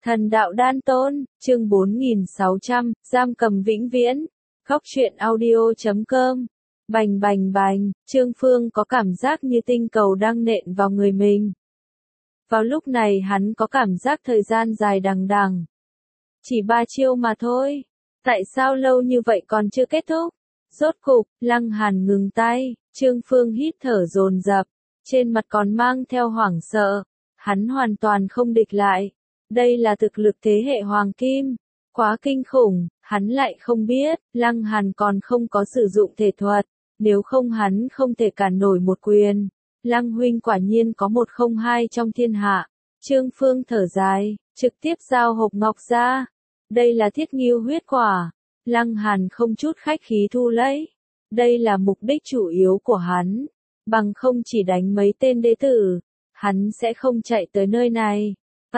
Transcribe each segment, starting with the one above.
Thần đạo đan tôn, chương 4600, giam cầm vĩnh viễn. Góc truyện audio.com. Bành bành bành, Trương Phương có cảm giác như tinh cầu đang nện vào người mình. Vào lúc này hắn có cảm giác thời gian dài đằng đằng. Chỉ 3 chiêu mà thôi. Tại sao lâu như vậy còn chưa kết thúc? Rốt cục, Lăng Hàn ngừng tay, Trương Phương hít thở dồn dập, trên mặt còn mang theo hoảng sợ. Hắn hoàn toàn không địch lại. Đây là thực lực thế hệ hoàng kim. Quá kinh khủng, hắn lại không biết, Lăng Hàn còn không có sử dụng thể thuật, nếu không hắn không thể cản nổi một quyền. Lăng huynh quả nhiên có 102 trong thiên hạ. Trương Phương thở dài, trực tiếp giao hộp ngọc ra. Đây là thiết ngưu huyết quả. Lăng Hàn không chút khách khí thu lấy. Đây là mục đích chủ yếu của hắn. Bằng không chỉ đánh mấy tên đế tử, hắn sẽ không chạy tới nơi này.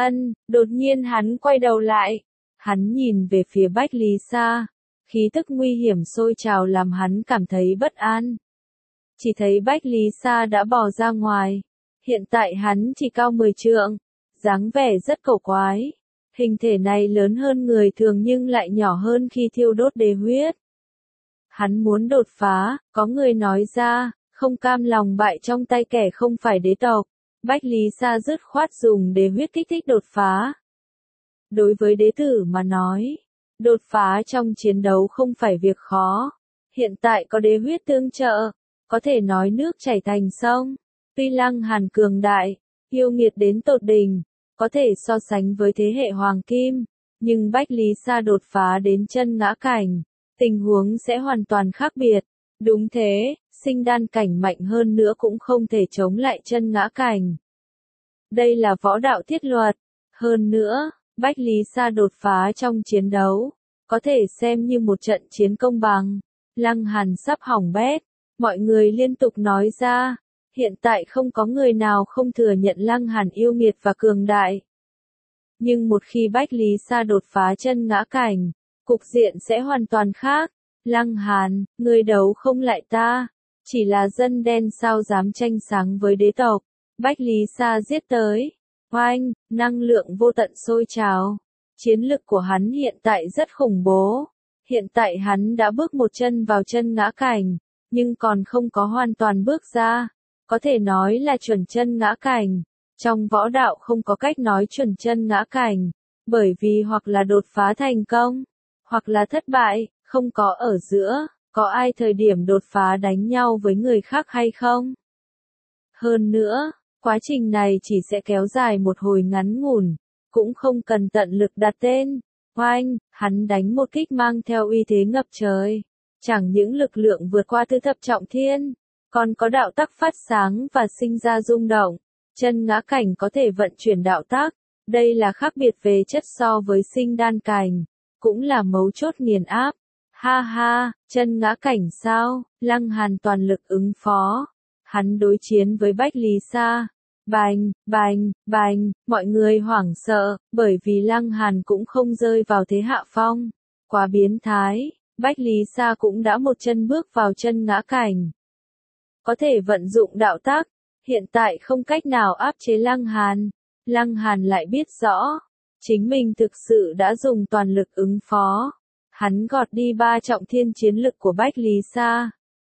Đột nhiên hắn quay đầu lại. Hắn nhìn về phía Bách Lý Sa. Khí tức nguy hiểm sôi trào làm hắn cảm thấy bất an. Chỉ thấy Bách Lý Sa đã bò ra ngoài. Hiện tại hắn chỉ cao 10 trượng. Dáng vẻ rất cổ quái. Hình thể này lớn hơn người thường nhưng lại nhỏ hơn khi thiêu đốt đế huyết. Hắn muốn đột phá, có người nói ra, không cam lòng bại trong tay kẻ không phải đế tộc. Bách Lý Sa dứt khoát dùng đế huyết kích thích đột phá. Đối với đế tử mà nói, đột phá trong chiến đấu không phải việc khó. Hiện tại có đế huyết tương trợ, có thể nói nước chảy thành sông. Tuy Lăng Hàn cường đại, yêu nghiệt đến tột đỉnh, có thể so sánh với thế hệ hoàng kim, nhưng Bách Lý Sa đột phá đến chân ngã cảnh, tình huống sẽ hoàn toàn khác biệt. Đúng thế, sinh đan cảnh mạnh hơn nữa cũng không thể chống lại chân ngã cảnh. Đây là võ đạo thiết luật. Hơn nữa, Bách Lý Sa đột phá trong chiến đấu, có thể xem như một trận chiến công bằng. Lăng Hàn sắp hỏng bét, mọi người liên tục nói ra, hiện tại không có người nào không thừa nhận Lăng Hàn yêu nghiệt và cường đại. Nhưng một khi Bách Lý Sa đột phá chân ngã cảnh, cục diện sẽ hoàn toàn khác. Lăng Hàn, ngươi đấu không lại ta, chỉ là dân đen sao dám tranh sáng với đế tộc. Bách Lý Sa giết tới. Oanh, năng lượng vô tận sôi trào. Chiến lực của hắn hiện tại rất khủng bố. Hiện tại hắn đã bước một chân vào chân ngã cảnh, nhưng còn không có hoàn toàn bước ra. Có thể nói là chuẩn chân ngã cảnh. Trong võ đạo không có cách nói chuẩn chân ngã cảnh, bởi vì hoặc là đột phá thành công, hoặc là thất bại, không có ở giữa. Có ai thời điểm đột phá đánh nhau với người khác hay không? Hơn nữa, quá trình này chỉ sẽ kéo dài một hồi ngắn ngủn, cũng không cần tận lực đặt tên. Oanh, hắn đánh một kích mang theo uy thế ngập trời. Chẳng những lực lượng vượt qua tứ thập trọng thiên, còn có đạo tắc phát sáng và sinh ra rung động. Chân ngã cảnh có thể vận chuyển đạo tắc. Đây là khác biệt về chất so với sinh đan cảnh, cũng là mấu chốt nghiền áp. Ha ha, chân ngã cảnh sao? Lăng Hàn toàn lực ứng phó. Hắn đối chiến với Bách Lý Sa. Bành, bành, bành, mọi người hoảng sợ, bởi vì Lăng Hàn cũng không rơi vào thế hạ phong. Quá biến thái, Bách Lý Sa cũng đã một chân bước vào chân ngã cảnh. Có thể vận dụng đạo tác, hiện tại không cách nào áp chế Lăng Hàn. Lăng Hàn lại biết rõ, chính mình thực sự đã dùng toàn lực ứng phó. Hắn gọt đi 3 trọng thiên chiến lực của Bách Lý Sa.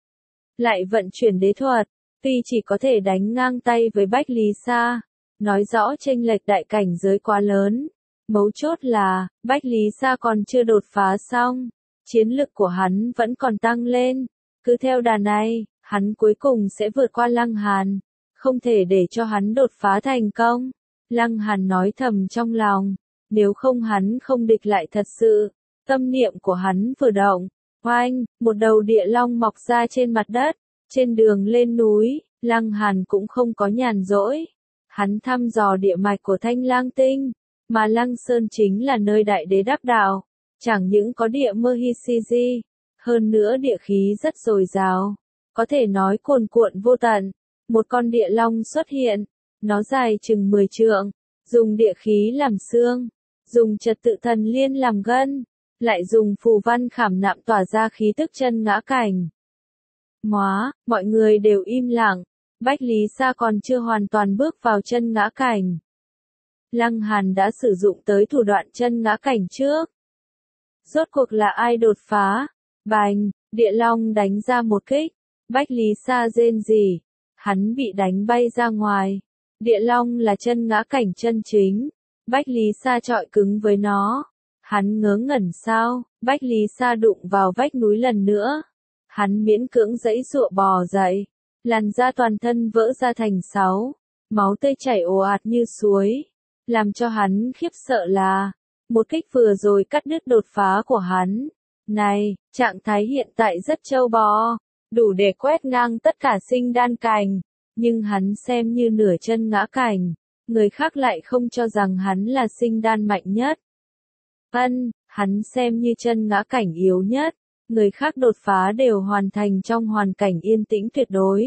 Lại vận chuyển đế thuật, tuy chỉ có thể đánh ngang tay với Bách Lý Sa, nói rõ chênh lệch đại cảnh giới quá lớn. Mấu chốt là, Bách Lý Sa còn chưa đột phá xong, chiến lực của hắn vẫn còn tăng lên. Cứ theo đà này, hắn cuối cùng sẽ vượt qua Lăng Hàn, không thể để cho hắn đột phá thành công. Lăng Hàn nói thầm trong lòng, nếu không hắn không địch lại thật sự. Tâm niệm của hắn vừa động, oanh, một đầu địa long mọc ra trên mặt đất. Trên đường lên núi, Lăng Hàn cũng không có nhàn rỗi. Hắn thăm dò địa mạch của Thanh Lang Tinh, mà Lăng Sơn chính là nơi đại đế đắc đạo. Chẳng những có địa Mahishiji, hơn nữa địa khí rất dồi dào, có thể nói cuồn cuộn vô tận. Một con địa long xuất hiện, nó dài chừng 10 trượng, dùng địa khí làm xương, dùng trật tự thần liên làm gân, lại dùng phù văn khảm nạm tỏa ra khí tức chân ngã cảnh. Mọi người đều im lặng. Bách Lý Sa còn chưa hoàn toàn bước vào chân ngã cảnh. Lăng Hàn đã sử dụng tới thủ đoạn chân ngã cảnh trước. Rốt cuộc là ai đột phá? Bành, Địa Long đánh ra một kích. Bách Lý Sa rên rỉ. Hắn bị đánh bay ra ngoài. Địa Long là chân ngã cảnh chân chính. Bách Lý Sa chọi cứng với nó. Hắn ngớ ngẩn sao? Bách Lý Sa đụng vào vách núi lần nữa. Hắn miễn cưỡng giãy giụa bò dậy. Làn da toàn thân vỡ ra thành 6. Máu tươi chảy ồ ạt như suối. Làm cho hắn khiếp sợ là, một kích vừa rồi cắt đứt đột phá của hắn. Này, trạng thái hiện tại rất trâu bò, đủ để quét ngang tất cả sinh đan cảnh, nhưng hắn xem như nửa chân ngã cảnh, người khác lại không cho rằng hắn là sinh đan mạnh nhất. Hắn xem như chân ngã cảnh yếu nhất, người khác đột phá đều hoàn thành trong hoàn cảnh yên tĩnh tuyệt đối.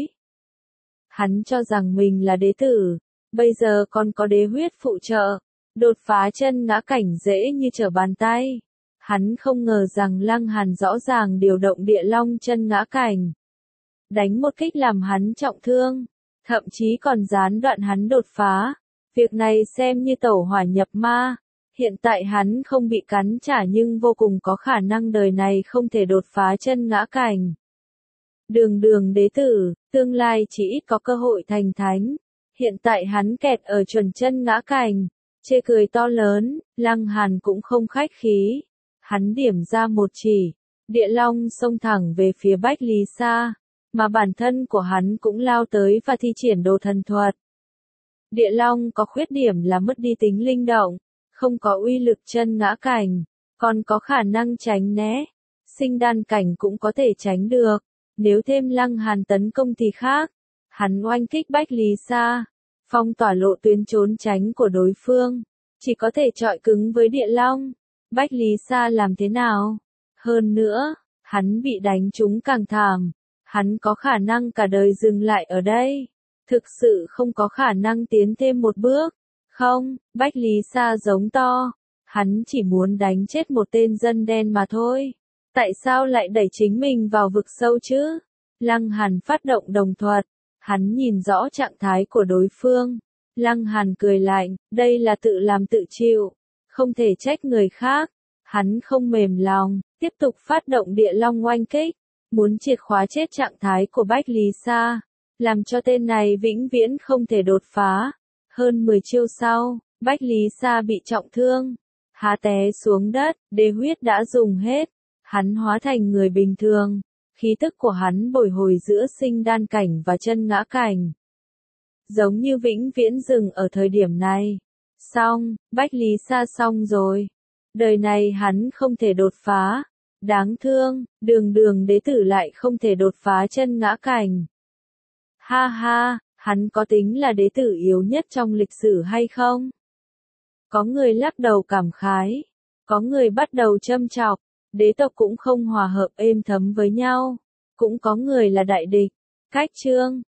Hắn cho rằng mình là đế tử, bây giờ còn có đế huyết phụ trợ, đột phá chân ngã cảnh dễ như trở bàn tay. Hắn không ngờ rằng Lăng Hàn rõ ràng điều động Địa Long chân ngã cảnh. Đánh một kích làm hắn trọng thương, thậm chí còn gián đoạn hắn đột phá. Việc này xem như tẩu hỏa nhập ma. Hiện tại hắn không bị cắn trả nhưng vô cùng có khả năng đời này không thể đột phá chân ngã cảnh. Đường đế tử, tương lai chỉ ít có cơ hội thành thánh. Hiện tại hắn kẹt ở chuẩn chân ngã cảnh. Chê cười to lớn, Lăng Hàn cũng không khách khí. Hắn điểm ra một chỉ. Địa Long xông thẳng về phía Bách Lý Sa. Mà bản thân của hắn cũng lao tới và thi triển đồ thần thuật. Địa Long có khuyết điểm là mất đi tính linh động. Không có uy lực chân ngã cảnh. Còn có khả năng tránh né. Sinh đan cảnh cũng có thể tránh được. Nếu thêm Lăng Hàn tấn công thì khác. Hắn oanh kích Bách Lý Sa. Phong tỏa lộ tuyến trốn tránh của đối phương. Chỉ có thể chọi cứng với Địa Long. Bách Lý Sa làm thế nào? Hơn nữa, hắn bị đánh trúng càng thảm. Hắn có khả năng cả đời dừng lại ở đây. Thực sự không có khả năng tiến thêm một bước. Không, Bách Lý Sa giống to. Hắn chỉ muốn đánh chết một tên dân đen mà thôi. Tại sao lại đẩy chính mình vào vực sâu chứ? Lăng Hàn phát động đồng thuật. Hắn nhìn rõ trạng thái của đối phương. Lăng Hàn cười lạnh, đây là tự làm tự chịu. Không thể trách người khác. Hắn không mềm lòng, tiếp tục phát động Địa Long oanh kích. Muốn triệt khóa chết trạng thái của Bách Lý Sa. Làm cho tên này vĩnh viễn không thể đột phá. Hơn 10 chiêu sau, Bách Lý Sa bị trọng thương. Há té xuống đất, đế huyết đã dùng hết. Hắn hóa thành người bình thường. Khí tức của hắn bồi hồi giữa sinh đan cảnh và chân ngã cảnh. Giống như vĩnh viễn dừng ở thời điểm này. Xong, Bách Lý Sa xong rồi. Đời này hắn không thể đột phá. Đáng thương, đường đế tử lại không thể đột phá chân ngã cảnh. Ha ha, hắn có tính là đế tử yếu nhất trong lịch sử hay không? Có người lắc đầu cảm khái. Có người bắt đầu châm chọc. Đế tộc cũng không hòa hợp êm thấm với nhau. Cũng có người là đại địch. Cách chương